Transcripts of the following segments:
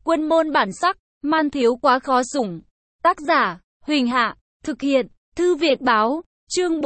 Quân môn bản sắc, man thiếu quá khó sủng. Tác giả, Huỳnh Hạ, thực hiện, Thư Việt Báo, chương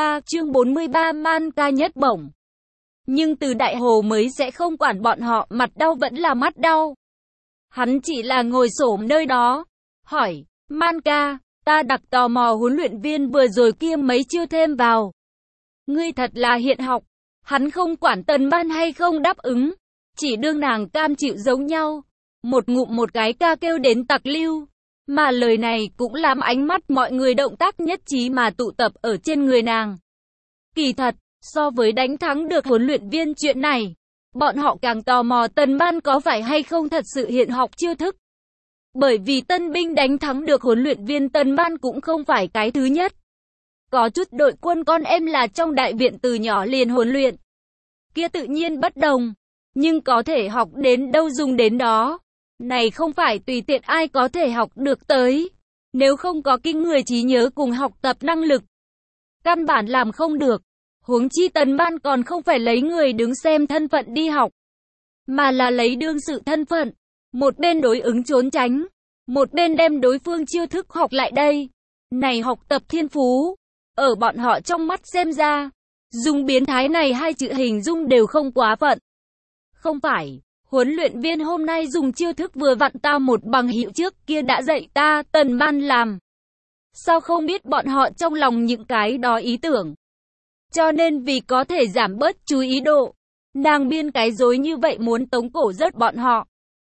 43 man ca nhất bổng. Nhưng Từ Đại Hồ mới sẽ không quản bọn họ, mặt đau vẫn là mắt đau. Hắn chỉ là ngồi xổm nơi đó, hỏi, man ca, ta đặc tò mò huấn luyện viên vừa rồi kia mấy chiêu thêm vào. Ngươi thật là hiện học. Hắn không quản Tần Ban hay không đáp ứng, chỉ đương nàng cam chịu giống nhau. Một ngụm một cái ca kêu đến tặc lưu. Mà lời này cũng làm ánh mắt mọi người động tác nhất trí mà tụ tập ở trên người nàng. Kỳ thật, so với đánh thắng được huấn luyện viên chuyện này, bọn họ càng tò mò Tần Ban có phải hay không thật sự hiện học chiêu thức. Bởi vì tân binh đánh thắng được huấn luyện viên Tần Ban cũng không phải cái thứ nhất. Có chút đội quân con em là trong đại viện từ nhỏ liền huấn luyện. Kia tự nhiên bất đồng, nhưng có thể học đến đâu dùng đến đó. Này không phải tùy tiện ai có thể học được tới. Nếu không có kinh người trí nhớ cùng học tập năng lực, căn bản làm không được. Huống chi Tần Ban còn không phải lấy người đứng xem thân phận đi học, mà là lấy đương sự thân phận. Một bên đối ứng trốn tránh, một bên đem đối phương chiêu thức học lại đây. Này học tập thiên phú, ở bọn họ trong mắt xem ra, dùng biến thái này hai chữ hình dung đều không quá phận. Không phải, huấn luyện viên hôm nay dùng chiêu thức vừa vặn ta một bằng hữu trước kia đã dạy ta, Tần Ban làm. Sao không biết bọn họ trong lòng những cái đó ý tưởng. Cho nên vì có thể giảm bớt chú ý độ, nàng biên cái dối như vậy muốn tống cổ rớt bọn họ.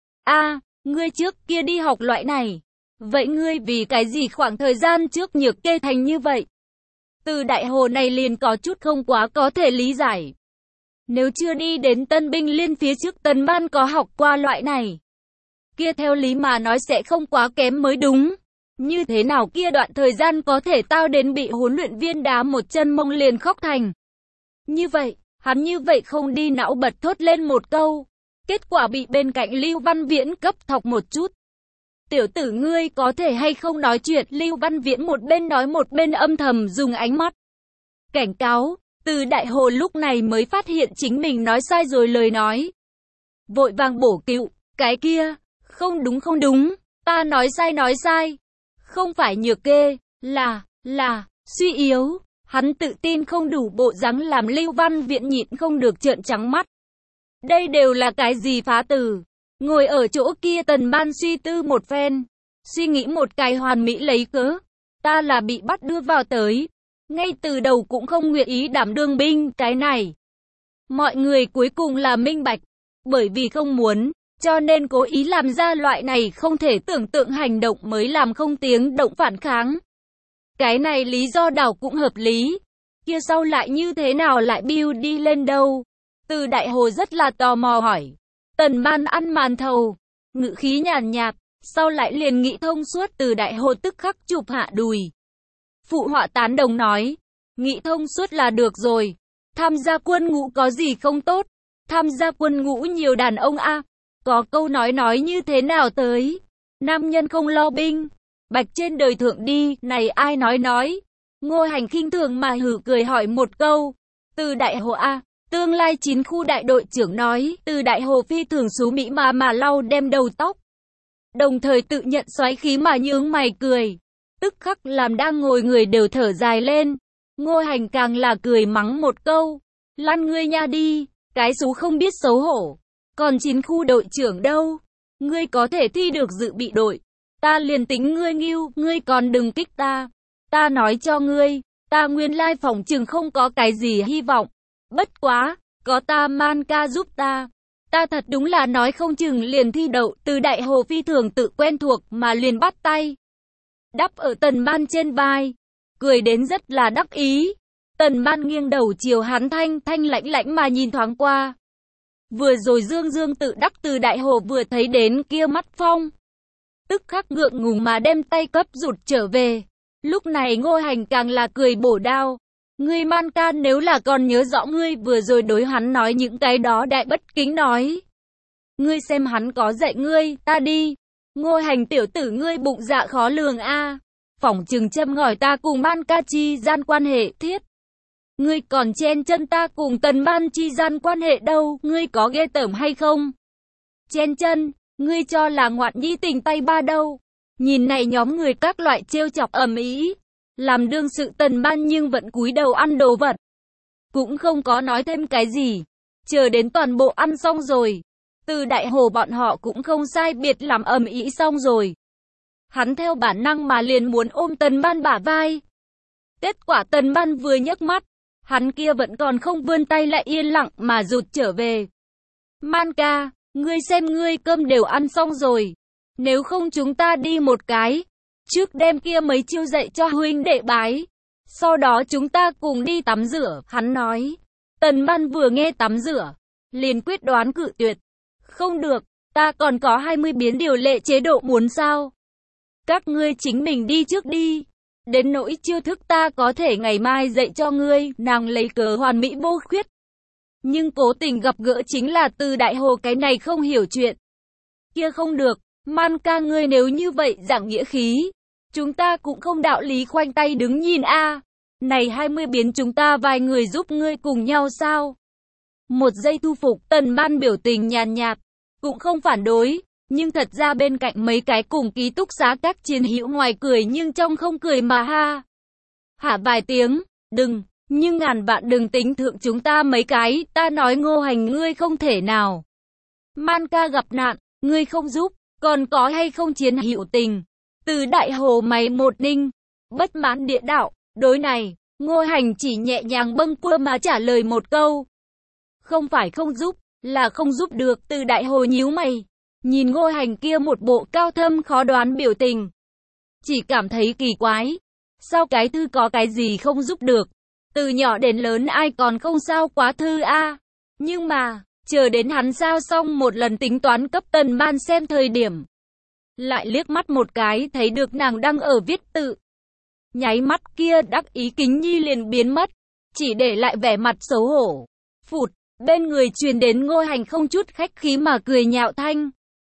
Ngươi trước kia đi học loại này. Vậy ngươi vì cái gì khoảng thời gian trước nhược kê thành như vậy? Từ Đại Hồ này liền có chút không quá có thể lý giải. Nếu chưa đi đến tân binh liên phía trước Tần Ban có học qua loại này, kia theo lý mà nói sẽ không quá kém mới đúng. Như thế nào kia đoạn thời gian có thể tao đến bị huấn luyện viên đá một chân mông liền khóc thành. Như vậy, hắn như vậy không đi não bật thốt lên một câu. Kết quả bị bên cạnh Lưu Văn Viễn cấp thọc một chút. Tiểu tử ngươi có thể hay không nói chuyện? Lưu Văn Viễn một bên nói một bên âm thầm dùng ánh mắt cảnh cáo. Từ Đại Hồ lúc này mới phát hiện chính mình nói sai rồi lời nói. Vội vàng bổ cứu, cái kia, không đúng, ta nói sai. Không phải nhược kê, là, suy yếu. Hắn tự tin không đủ bộ dáng làm Lưu Văn Viễn nhịn không được trợn trắng mắt. Đây đều là cái gì phá từ? Ngồi ở chỗ kia Tần Ban suy tư một phen, suy nghĩ một cái hoàn mỹ lấy cớ. Ta là bị bắt đưa vào tới. Ngay từ đầu cũng không nguyện ý đảm đương binh cái này. Mọi người cuối cùng là minh bạch. Bởi vì không muốn, cho nên cố ý làm ra loại này không thể tưởng tượng hành động mới làm không tiếng động phản kháng. Cái này lý do đảo cũng hợp lý. Kia sau lại như thế nào lại biu đi lên đâu? Từ Đại Hồ rất là tò mò hỏi. Tần Ban ăn màn thầu, ngữ khí nhàn nhạt, sau lại liền nghĩ thông suốt. Từ Đại Hồ tức khắc chụp hạ đùi. Phụ họa tán đồng nói, nghĩ thông suốt là được rồi. Tham gia quân ngũ có gì không tốt? Tham gia quân ngũ nhiều đàn ông có câu nói như thế nào tới? Nam nhân không lo binh, bạch trên đời thượng đi, này ai nói? Ngô Hành khinh thường mà hử cười hỏi một câu. Từ Đại Hồ tương lai 9 khu đại đội trưởng nói. Từ Đại Hồ phi thường xú mỹ mà lau đem đầu tóc. Đồng thời tự nhận xoáy khí mà nhướng mày cười. Tức khắc làm đang ngồi người đều thở dài lên. Ngô Hành càng là cười mắng một câu. Lăn ngươi nha đi, cái xú không biết xấu hổ. Còn 9 khu đội trưởng đâu? Ngươi có thể thi được dự bị đội. Ta liền tính ngươi nghiêu, ngươi còn đừng kích ta. Ta nói cho ngươi, ta nguyên lai phỏng chừng không có cái gì hy vọng. Bất quá, có ta man ca giúp ta. Ta thật đúng là nói không chừng liền thi đậu. Từ Đại Hồ phi thường tự quen thuộc mà liền bắt tay đắp ở Tần Ban trên vai, cười đến rất là đắc ý. Tần Ban nghiêng đầu chiều hắn thanh lãnh mà nhìn thoáng qua. Vừa rồi dương tự đắc. Từ Đại Hồ vừa thấy đến kia mắt phong, tức khắc ngượng ngùng mà đem tay cấp rụt trở về. Lúc này Ngô Hành càng là cười bổ đao. Ngươi man ca nếu là còn nhớ rõ ngươi vừa rồi đối hắn nói những cái đó đại bất kính nói. Ngươi xem hắn có dạy ngươi, ta đi. Ngô Hành tiểu tử ngươi bụng dạ khó lường phỏng chừng châm ngòi ta cùng man ca chi gian quan hệ thiết. Ngươi còn chen chân ta cùng Tần Ban chi gian quan hệ đâu, ngươi có ghê tởm hay không? Chen chân, Ngươi cho là ngoạn nhi tình tay ba đâu. Nhìn này nhóm người các loại trêu chọc ầm ĩ, làm đương sự Tần Ban nhưng vẫn cúi đầu ăn đồ vật. Cũng không có nói thêm cái gì. Chờ đến toàn bộ ăn xong rồi. Từ Đại Hồ bọn họ cũng không sai biệt làm ầm ĩ xong rồi. Hắn theo bản năng mà liền muốn ôm Tần Ban bả vai. Kết quả Tần Ban vừa nhấc mắt, hắn kia vẫn còn không vươn tay lại yên lặng mà rụt trở về. Man ca, ngươi xem ngươi cơm đều ăn xong rồi. Nếu không chúng ta đi một cái. Trước đem kia mấy chiêu dạy cho huynh đệ bái. Sau đó chúng ta cùng đi tắm rửa, hắn nói. Tần Ban vừa nghe tắm rửa, liền quyết đoán cự tuyệt. Không được, ta còn có 20 biến điều lệ chế độ muốn sao. Các ngươi chính mình đi trước đi. Đến nỗi chiêu thức ta có thể ngày mai dạy cho ngươi, nàng lấy cớ hoàn mỹ vô khuyết. Nhưng cố tình gặp gỡ chính là Từ Đại Hồ cái này không hiểu chuyện. Kia không được, Man ca ngươi nếu như vậy giảng nghĩa khí. Chúng ta cũng không đạo lý khoanh tay đứng nhìn a. Này 20 biến chúng ta vài người giúp ngươi cùng nhau sao? Một giây thu phục, Tần Ban biểu tình nhàn nhạt, cũng không phản đối. Nhưng thật ra bên cạnh mấy cái cùng ký túc xá các chiến hữu ngoài cười nhưng trong không cười mà ha. Hả vài tiếng, đừng, nhưng ngàn vạn đừng tính thượng chúng ta mấy cái, ta nói Ngô Hành ngươi không thể nào. Man ca gặp nạn, ngươi không giúp, còn có hay không chiến hữu tình. Từ Đại Hồ mày một ninh, bất mãn địa đạo, đối này, Ngô Hành chỉ nhẹ nhàng bâng quơ mà trả lời một câu. Không phải không giúp, là không giúp được. Từ Đại Hồ nhíu mày. Nhìn Ngô Hành kia một bộ cao thâm khó đoán biểu tình. Chỉ cảm thấy kỳ quái. Sao cái thư có cái gì không giúp được? Từ nhỏ đến lớn ai còn không sao quá thư a. Nhưng mà, chờ đến hắn sao xong một lần tính toán cấp Tần Ban xem thời điểm. Lại liếc mắt một cái thấy được nàng đang ở viết tự. Nháy mắt kia đắc ý kính nhi liền biến mất. Chỉ để lại vẻ mặt xấu hổ. Phụt, bên người truyền đến Ngô Hành không chút khách khí mà cười nhạo thanh.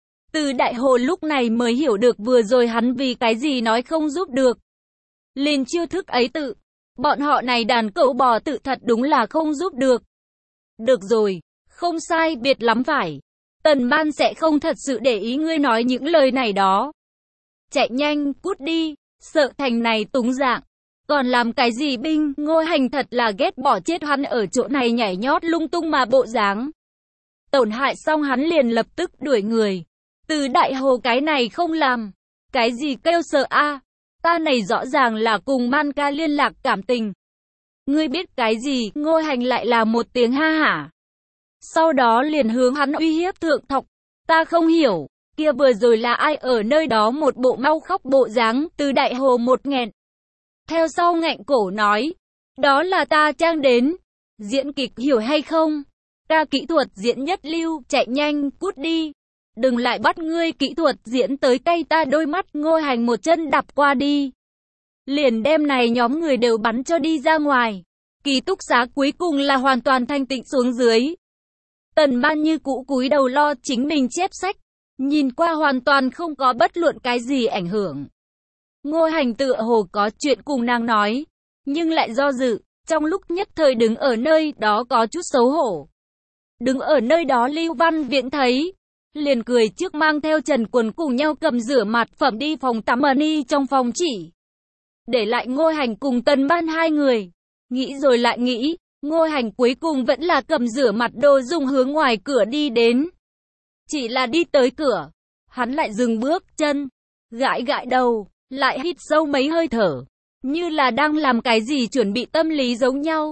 Từ Đại Hồ lúc này mới hiểu được vừa rồi hắn vì cái gì nói không giúp được. Liền chiêu thức ấy tự. Bọn họ này đàn cẩu bò tự thật đúng là không giúp được. Được rồi, không sai biệt lắm phải. Tần Ban sẽ không thật sự để ý ngươi nói những lời này đó. Chạy nhanh, cút đi, sợ thành này túng dạng. Còn làm cái gì binh, Ngô Hành thật là ghét bỏ chết hắn ở chỗ này nhảy nhót lung tung mà bộ dáng. Tổn hại xong hắn liền lập tức đuổi người. Từ Đại Hồ cái này không làm. Cái gì kêu sợ a? Ta này rõ ràng là cùng Man ca liên lạc cảm tình. Ngươi biết cái gì? Ngô Hành lại là một tiếng ha hả. Sau đó liền hướng hắn uy hiếp thượng thọc. Ta không hiểu, kia vừa rồi là ai ở nơi đó một bộ mau khóc bộ dáng. Từ Đại Hồ một nghẹn. Theo sau ngạnh cổ nói, đó là ta trang đến. Diễn kịch hiểu hay không? Ta kỹ thuật diễn nhất lưu, chạy nhanh, cút đi. Đừng lại bắt ngươi kỹ thuật diễn tới tay ta đôi mắt. Ngô Hành một chân đạp qua đi. Liền đem này nhóm người đều bắn cho đi ra ngoài. Ký túc xá cuối cùng là hoàn toàn thanh tịnh xuống dưới. Tần Ban như cũ cúi đầu lo chính mình chép sách. Nhìn qua hoàn toàn không có bất luận cái gì ảnh hưởng. Ngô Hành tựa hồ có chuyện cùng nàng nói. Nhưng lại do dự. Trong lúc nhất thời đứng ở nơi đó có chút xấu hổ. Đứng ở nơi đó Lưu Văn Viễn thấy. Liền cười trước mang theo Trần Quần cùng nhau cầm rửa mặt phẩm đi phòng tắm Money trong phòng chỉ. Để lại Ngô Hành cùng Tần Ban hai người. Nghĩ rồi lại nghĩ, Ngô Hành cuối cùng vẫn là cầm rửa mặt đồ dùng hướng ngoài cửa đi đến. Chỉ là đi tới cửa, hắn lại dừng bước chân, gãi gãi đầu, lại hít sâu mấy hơi thở, như là đang làm cái gì chuẩn bị tâm lý giống nhau.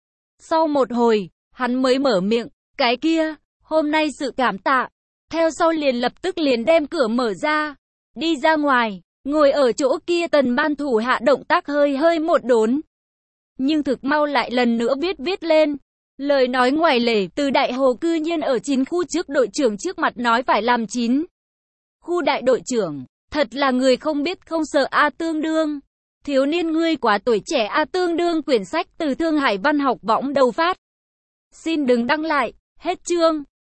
Sau một hồi, hắn mới mở miệng, cái kia, hôm nay sự cảm tạ. Theo sau liền lập tức liền đem cửa mở ra, đi ra ngoài, ngồi ở chỗ kia Tần Ban thủ hạ động tác hơi một đốn. Nhưng thực mau lại lần nữa viết lên. Lời nói ngoài lề, Từ Đại Hồ cư nhiên ở 9 khu trước đội trưởng trước mặt nói phải làm 9 khu đại đội trưởng, thật là người không biết không sợ a tương đương. Thiếu niên ngươi quá tuổi trẻ a tương đương. Quyển sách từ Thương Hải Văn học võng đầu phát. Xin đừng đăng lại, hết chương.